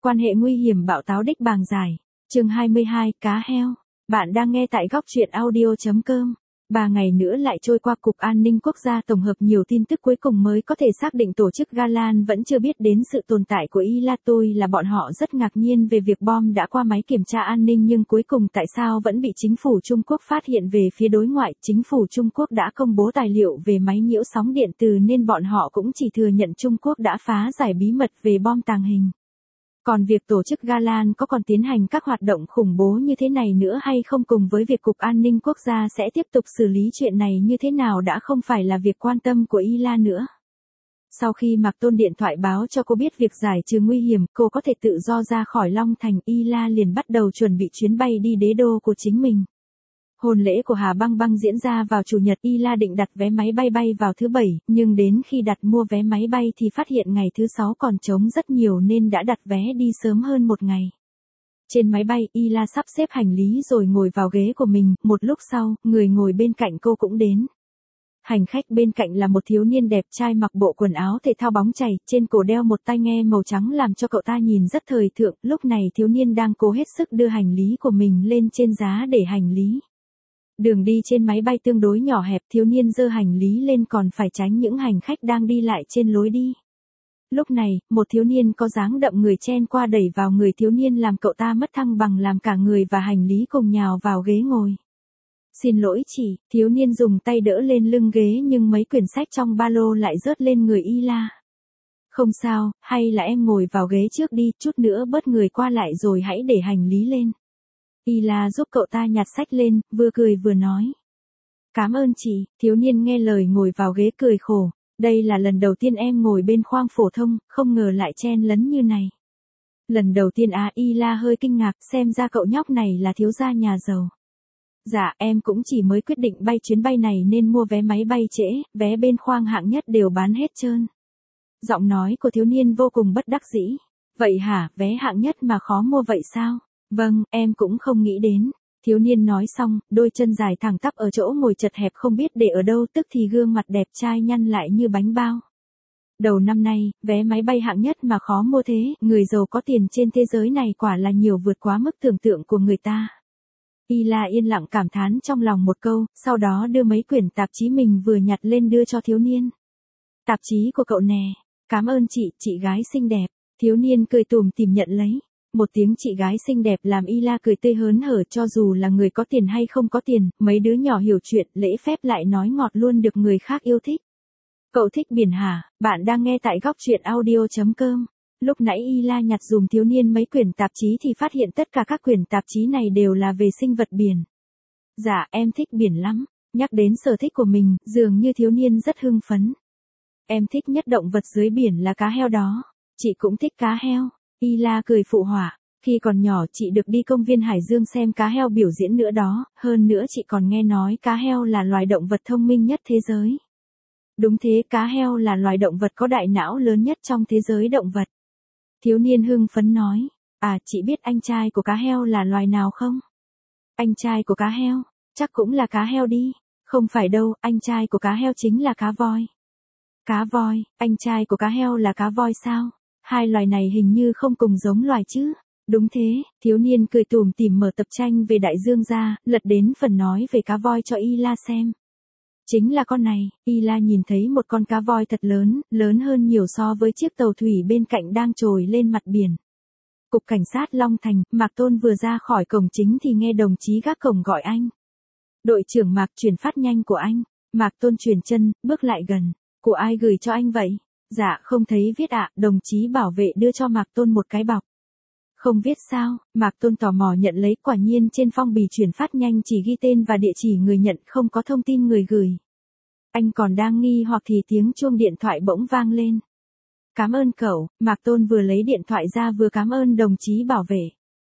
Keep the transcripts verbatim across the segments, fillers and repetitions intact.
Quan hệ nguy hiểm bạo táo đích bàng giải. Chương hai mươi hai, cá heo. Bạn đang nghe tại góc truyện audio chấm com. Ba ngày nữa lại trôi qua, Cục An ninh Quốc gia tổng hợp nhiều tin tức cuối cùng mới có thể xác định tổ chức Galan vẫn chưa biết đến sự tồn tại của y la. Tôi là bọn họ rất ngạc nhiên về việc bom đã qua máy kiểm tra an ninh, nhưng cuối cùng tại sao vẫn bị chính phủ Trung Quốc phát hiện. Về phía đối ngoại, chính phủ Trung Quốc đã công bố tài liệu về máy nhiễu sóng điện từ, nên bọn họ cũng chỉ thừa nhận Trung Quốc đã phá giải bí mật về bom tàng hình. Còn việc tổ chức Galan có còn tiến hành các hoạt động khủng bố như thế này nữa hay không, cùng với việc Cục An ninh Quốc gia sẽ tiếp tục xử lý chuyện này như thế nào, đã không phải là việc quan tâm của y la nữa. Sau khi Mạc Tôn điện thoại báo cho cô biết việc giải trừ nguy hiểm, cô có thể tự do ra khỏi Long Thành, y la liền bắt đầu chuẩn bị chuyến bay đi đế đô của chính mình. Hôn lễ của Hà Băng Băng diễn ra vào Chủ nhật, y la định đặt vé máy bay bay vào thứ Bảy, nhưng đến khi đặt mua vé máy bay thì phát hiện ngày thứ Sáu còn trống rất nhiều nên đã đặt vé đi sớm hơn một ngày. Trên máy bay, y la sắp xếp hành lý rồi ngồi vào ghế của mình, một lúc sau, người ngồi bên cạnh cô cũng đến. Hành khách bên cạnh là một thiếu niên đẹp trai mặc bộ quần áo thể thao bóng chày, trên cổ đeo một tai nghe màu trắng làm cho cậu ta nhìn rất thời thượng. Lúc này thiếu niên đang cố hết sức đưa hành lý của mình lên trên giá để hành lý. Đường đi trên máy bay tương đối nhỏ hẹp, thiếu niên giơ hành lý lên còn phải tránh những hành khách đang đi lại trên lối đi. Lúc này, một thiếu niên có dáng đậm người chen qua đẩy vào người thiếu niên làm cậu ta mất thăng bằng, làm cả người và hành lý cùng nhào vào ghế ngồi. Xin lỗi chị, thiếu niên dùng tay đỡ lên lưng ghế nhưng mấy quyển sách trong ba lô lại rớt lên người y la. Không sao, hay là em ngồi vào ghế trước đi, chút nữa bớt người qua lại rồi hãy để hành lý lên. Y la giúp cậu ta nhặt sách lên, vừa cười vừa nói. Cảm ơn chị. Thiếu niên nghe lời ngồi vào ghế cười khổ. Đây là lần đầu tiên em ngồi bên khoang phổ thông, không ngờ lại chen lấn như này. Lần đầu tiên à? Y la hơi kinh ngạc, xem ra cậu nhóc này là thiếu gia nhà giàu. Dạ, em cũng chỉ mới quyết định bay chuyến bay này nên mua vé máy bay trễ, vé bên khoang hạng nhất đều bán hết trơn. Giọng nói của thiếu niên vô cùng bất đắc dĩ. Vậy hả, vé hạng nhất mà khó mua vậy sao? Vâng, em cũng không nghĩ đến. Thiếu niên nói xong, đôi chân dài thẳng tắp ở chỗ ngồi chật hẹp không biết để ở đâu, tức thì gương mặt đẹp trai nhăn lại như bánh bao. Đầu năm nay, vé máy bay hạng nhất mà khó mua thế, người giàu có tiền trên thế giới này quả là nhiều vượt quá mức tưởng tượng của người ta. Y la yên lặng cảm thán trong lòng một câu, sau đó đưa mấy quyển tạp chí mình vừa nhặt lên đưa cho thiếu niên. Tạp chí của cậu nè. Cảm ơn chị, chị gái xinh đẹp. Thiếu niên cười tủm tỉm nhận lấy. Một tiếng chị gái xinh đẹp làm y la cười tươi hớn hở, cho dù là người có tiền hay không có tiền, mấy đứa nhỏ hiểu chuyện, lễ phép lại nói ngọt luôn được người khác yêu thích. Cậu thích biển hả? Bạn đang nghe tại góc truyện audio chấm com. Lúc nãy y la nhặt dùm thiếu niên mấy quyển tạp chí thì phát hiện tất cả các quyển tạp chí này đều là về sinh vật biển. Dạ, em thích biển lắm. Nhắc đến sở thích của mình, dường như thiếu niên rất hưng phấn. Em thích nhất động vật dưới biển là cá heo đó. Chị cũng thích cá heo. Y la cười phụ họa. Khi còn nhỏ chị được đi công viên Hải Dương xem cá heo biểu diễn nữa đó, hơn nữa chị còn nghe nói cá heo là loài động vật thông minh nhất thế giới. Đúng thế, cá heo là loài động vật có đại não lớn nhất trong thế giới động vật. Thiếu niên hưng phấn nói. À, chị biết anh trai của cá heo là loài nào không? Anh trai của cá heo? Chắc cũng là cá heo đi. Không phải đâu, anh trai của cá heo chính là cá voi. Cá voi, anh trai của cá heo là cá voi sao? Hai loài này hình như không cùng giống loài chứ. Đúng thế, thiếu niên cười tủm tỉm mở tập tranh về đại dương ra, lật đến phần nói về cá voi cho y la xem. Chính là con này. Y la nhìn thấy một con cá voi thật lớn, lớn hơn nhiều so với chiếc tàu thủy bên cạnh đang trồi lên mặt biển. Cục Cảnh sát Long Thành, Mạc Tôn vừa ra khỏi cổng chính thì nghe đồng chí gác cổng gọi anh. Đội trưởng Mạc, chuyển phát nhanh của anh. Mạc Tôn chuyển chân, bước lại gần. Của ai gửi cho anh vậy? Dạ, không thấy viết ạ. Đồng chí bảo vệ đưa cho Mạc Tôn một cái bọc. Không viết sao? Mạc Tôn tò mò nhận lấy, quả nhiên trên phong bì chuyển phát nhanh chỉ ghi tên và địa chỉ người nhận, không có thông tin người gửi. Anh còn đang nghi hoặc thì tiếng chuông điện thoại bỗng vang lên. Cảm ơn cậu. Mạc Tôn vừa lấy điện thoại ra vừa cảm ơn đồng chí bảo vệ.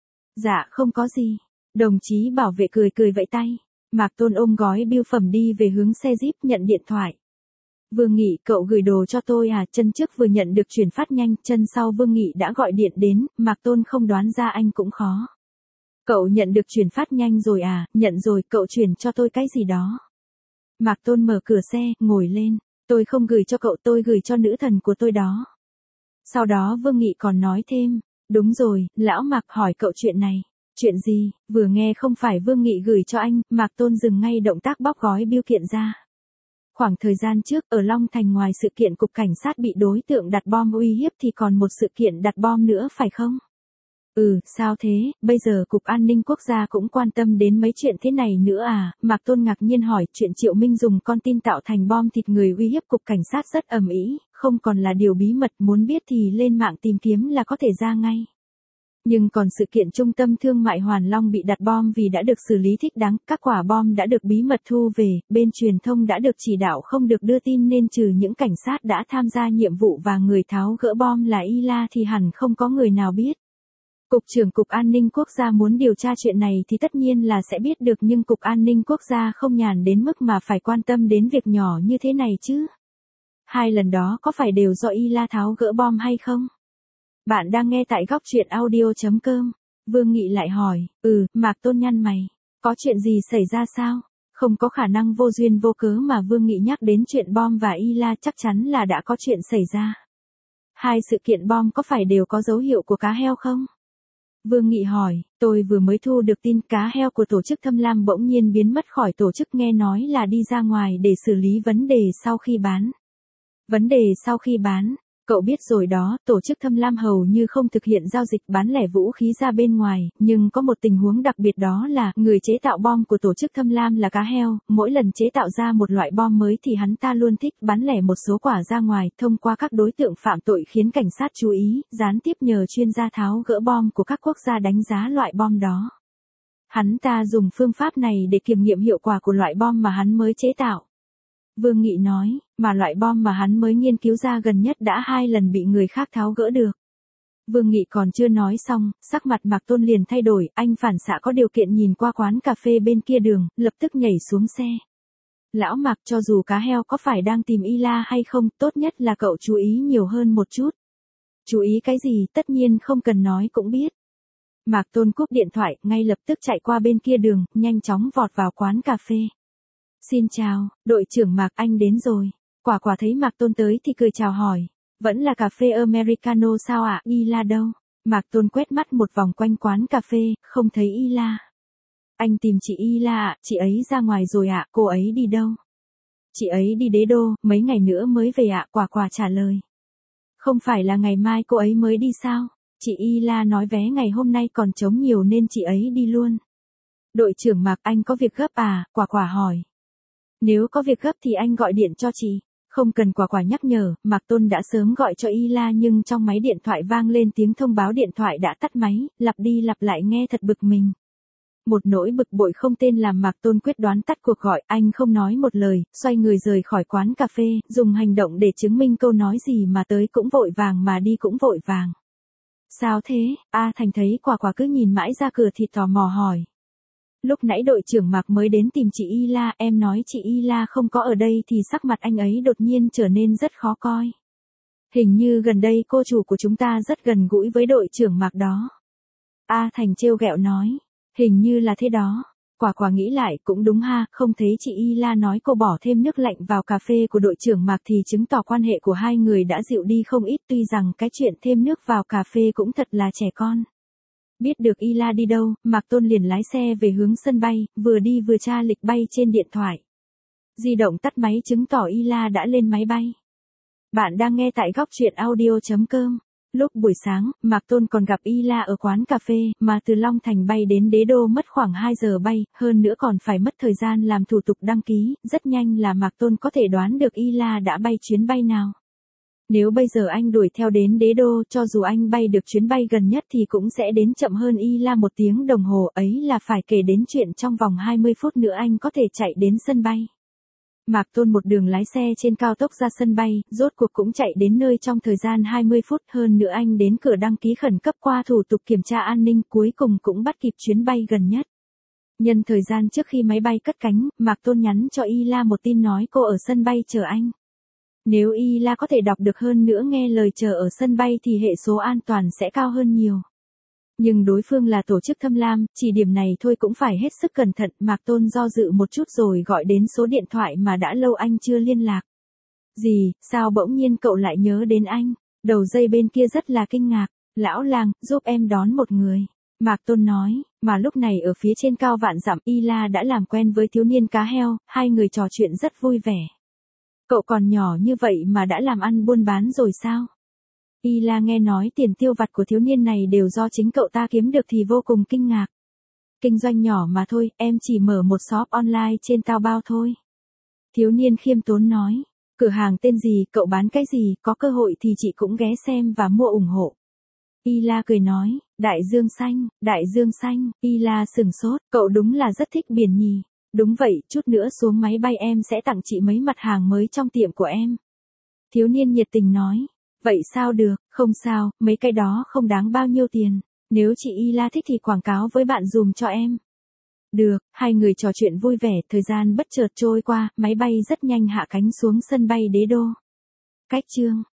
Dạ, không có gì. Đồng chí bảo vệ cười cười vẫy tay. Mạc Tôn ôm gói bưu phẩm đi về hướng xe Jeep nhận điện thoại. Vương Nghị, cậu gửi đồ cho tôi à? Chân trước vừa nhận được chuyển phát nhanh, chân sau Vương Nghị đã gọi điện đến, Mạc Tôn không đoán ra anh cũng khó. Cậu nhận được chuyển phát nhanh rồi à? Nhận rồi, cậu chuyển cho tôi cái gì đó. Mạc Tôn mở cửa xe, ngồi lên. Tôi không gửi cho cậu, tôi gửi cho nữ thần của tôi đó. Sau đó Vương Nghị còn nói thêm, Đúng rồi, lão Mạc hỏi cậu chuyện này. Chuyện gì? Vừa nghe không phải Vương Nghị gửi cho anh, Mạc Tôn dừng ngay động tác bóc gói bưu kiện ra. Khoảng thời gian trước, ở Long Thành ngoài sự kiện cục cảnh sát bị đối tượng đặt bom uy hiếp thì còn một sự kiện đặt bom nữa phải không? Ừ, sao thế, bây giờ Cục An ninh Quốc gia cũng quan tâm đến mấy chuyện thế này nữa à? Mạc Tôn ngạc nhiên hỏi, chuyện Triệu Minh dùng con tin tạo thành bom thịt người uy hiếp Cục Cảnh sát rất ầm ĩ, không còn là điều bí mật, muốn biết thì lên mạng tìm kiếm là có thể ra ngay. Nhưng còn sự kiện trung tâm thương mại Hoàn Long bị đặt bom vì đã được xử lý thích đáng, các quả bom đã được bí mật thu về, bên truyền thông đã được chỉ đạo không được đưa tin nên trừ những cảnh sát đã tham gia nhiệm vụ và người tháo gỡ bom là Y La thì hẳn không có người nào biết. Cục trưởng Cục An ninh Quốc gia muốn điều tra chuyện này thì tất nhiên là sẽ biết được, nhưng Cục An ninh Quốc gia không nhàn đến mức mà phải quan tâm đến việc nhỏ như thế này chứ. Hai lần đó có phải đều do Y La tháo gỡ bom hay không? Bạn đang nghe tại góc truyện audio.com. Vương Nghị lại hỏi, ừ, Mạc Tôn nhăn mày. Có chuyện gì xảy ra sao? Không có khả năng vô duyên vô cớ mà Vương Nghị nhắc đến chuyện bom và Y La, chắc chắn là đã có chuyện xảy ra. Hai sự kiện bom có phải đều có dấu hiệu của cá heo không? Vương Nghị hỏi, tôi vừa mới thu được tin cá heo của tổ chức Thâm Lam bỗng nhiên biến mất khỏi tổ chức, nghe nói là đi ra ngoài để xử lý vấn đề sau khi bán. Vấn đề sau khi bán? Cậu biết rồi đó, tổ chức Thâm Lam hầu như không thực hiện giao dịch bán lẻ vũ khí ra bên ngoài, nhưng có một tình huống đặc biệt, đó là người chế tạo bom của tổ chức Thâm Lam là cá heo, mỗi lần chế tạo ra một loại bom mới thì hắn ta luôn thích bán lẻ một số quả ra ngoài, thông qua các đối tượng phạm tội khiến cảnh sát chú ý, gián tiếp nhờ chuyên gia tháo gỡ bom của các quốc gia đánh giá loại bom đó. Hắn ta dùng phương pháp này để kiểm nghiệm hiệu quả của loại bom mà hắn mới chế tạo. Vương Nghị nói, mà loại bom mà hắn mới nghiên cứu ra gần nhất đã hai lần bị người khác tháo gỡ được. Vương Nghị còn chưa nói xong, sắc mặt Mạc Tôn liền thay đổi, anh phản xạ có điều kiện nhìn qua quán cà phê bên kia đường, lập tức nhảy xuống xe. Lão Mạc, cho dù cá heo có phải đang tìm Y La hay không, tốt nhất là cậu chú ý nhiều hơn một chút. Chú ý cái gì, tất nhiên không cần nói cũng biết. Mạc Tôn cúp điện thoại, ngay lập tức chạy qua bên kia đường, nhanh chóng vọt vào quán cà phê. Xin chào, đội trưởng Mạc, anh đến rồi. Quả quả thấy Mạc Tôn tới thì cười chào hỏi. Vẫn là cà phê Americano sao ạ? Y La đâu? Mạc Tôn quét mắt một vòng quanh quán cà phê, không thấy Y La. Anh tìm chị Y La ạ, chị ấy ra ngoài rồi ạ, cô ấy đi đâu? Chị ấy đi Đế Đô, mấy ngày nữa mới về ạ, quả quả trả lời. Không phải là ngày mai cô ấy mới đi sao? Chị Y La nói vé ngày hôm nay còn trống nhiều nên chị ấy đi luôn. Đội trưởng Mạc, anh có việc gấp à? Quả quả hỏi. Nếu có việc gấp thì anh gọi điện cho chị. Không cần quả quả nhắc nhở, Mạc Tôn đã sớm gọi cho Y La nhưng trong máy điện thoại vang lên tiếng thông báo điện thoại đã tắt máy, lặp đi lặp lại nghe thật bực mình. Một nỗi bực bội không tên làm Mạc Tôn quyết đoán tắt cuộc gọi, anh không nói một lời, xoay người rời khỏi quán cà phê, dùng hành động để chứng minh câu nói gì mà tới cũng vội vàng mà đi cũng vội vàng. Sao thế? A Thành thấy quả quả cứ nhìn mãi ra cửa thì tò mò hỏi. Lúc nãy đội trưởng Mạc mới đến tìm chị Y La, em nói chị Y La không có ở đây thì sắc mặt anh ấy đột nhiên trở nên rất khó coi. Hình như gần đây cô chủ của chúng ta rất gần gũi với đội trưởng Mạc đó. A Thành trêu ghẹo nói, hình như là thế đó. Quả quả nghĩ lại, cũng đúng ha, không thấy chị Y La nói cô bỏ thêm nước lạnh vào cà phê của đội trưởng Mạc thì chứng tỏ quan hệ của hai người đã dịu đi không ít, tuy rằng cái chuyện thêm nước vào cà phê cũng thật là trẻ con. Biết được Y La đi đâu, Mạc Tôn liền lái xe về hướng sân bay, vừa đi vừa tra lịch bay trên điện thoại. Di động tắt máy chứng tỏ Y La đã lên máy bay. Bạn đang nghe tại góc truyện audio.com. Lúc buổi sáng, Mạc Tôn còn gặp Y La ở quán cà phê, mà từ Long Thành bay đến Đế Đô mất khoảng hai giờ bay, hơn nữa còn phải mất thời gian làm thủ tục đăng ký, rất nhanh là Mạc Tôn có thể đoán được Y La đã bay chuyến bay nào. Nếu bây giờ anh đuổi theo đến Đế Đô, cho dù anh bay được chuyến bay gần nhất thì cũng sẽ đến chậm hơn Y La một tiếng đồng hồ, ấy là phải kể đến chuyện trong vòng hai mươi phút nữa anh có thể chạy đến sân bay. Mạc Tôn một đường lái xe trên cao tốc ra sân bay, rốt cuộc cũng chạy đến nơi trong thời gian hai mươi phút, hơn nữa anh đến cửa đăng ký khẩn cấp qua thủ tục kiểm tra an ninh, cuối cùng cũng bắt kịp chuyến bay gần nhất. Nhân thời gian trước khi máy bay cất cánh, Mạc Tôn nhắn cho Y La một tin nói cô ở sân bay chờ anh. Nếu Y La có thể đọc được hơn nữa nghe lời chờ ở sân bay thì hệ số an toàn sẽ cao hơn nhiều. Nhưng đối phương là tổ chức Thâm Lam, chỉ điểm này thôi cũng phải hết sức cẩn thận, Mạc Tôn do dự một chút rồi gọi đến số điện thoại mà đã lâu anh chưa liên lạc. Gì, sao bỗng nhiên cậu lại nhớ đến anh? Đầu dây bên kia rất là kinh ngạc. Lão lang, giúp em đón một người. Mạc Tôn nói, mà lúc này ở phía trên cao vạn dặm Y La đã làm quen với thiếu niên cá heo, hai người trò chuyện rất vui vẻ. Cậu còn nhỏ như vậy mà đã làm ăn buôn bán rồi sao? Y La nghe nói tiền tiêu vặt của thiếu niên này đều do chính cậu ta kiếm được thì vô cùng kinh ngạc. Kinh doanh nhỏ mà thôi, em chỉ mở một shop online trên Taobao thôi. Thiếu niên khiêm tốn nói, cửa hàng tên gì, cậu bán cái gì, có cơ hội thì chị cũng ghé xem và mua ủng hộ. Y La cười nói, đại dương xanh, đại dương xanh, Y La sừng sốt, cậu đúng là rất thích biển nhỉ. Đúng vậy, chút nữa xuống máy bay em sẽ tặng chị mấy mặt hàng mới trong tiệm của em. Thiếu niên nhiệt tình nói, vậy sao được, không sao, mấy cái đó không đáng bao nhiêu tiền, nếu chị Y La thích thì quảng cáo với bạn dùm cho em. Được, hai người trò chuyện vui vẻ, thời gian bất chợt trôi qua, máy bay rất nhanh hạ cánh xuống sân bay Đế Đô. Cách chương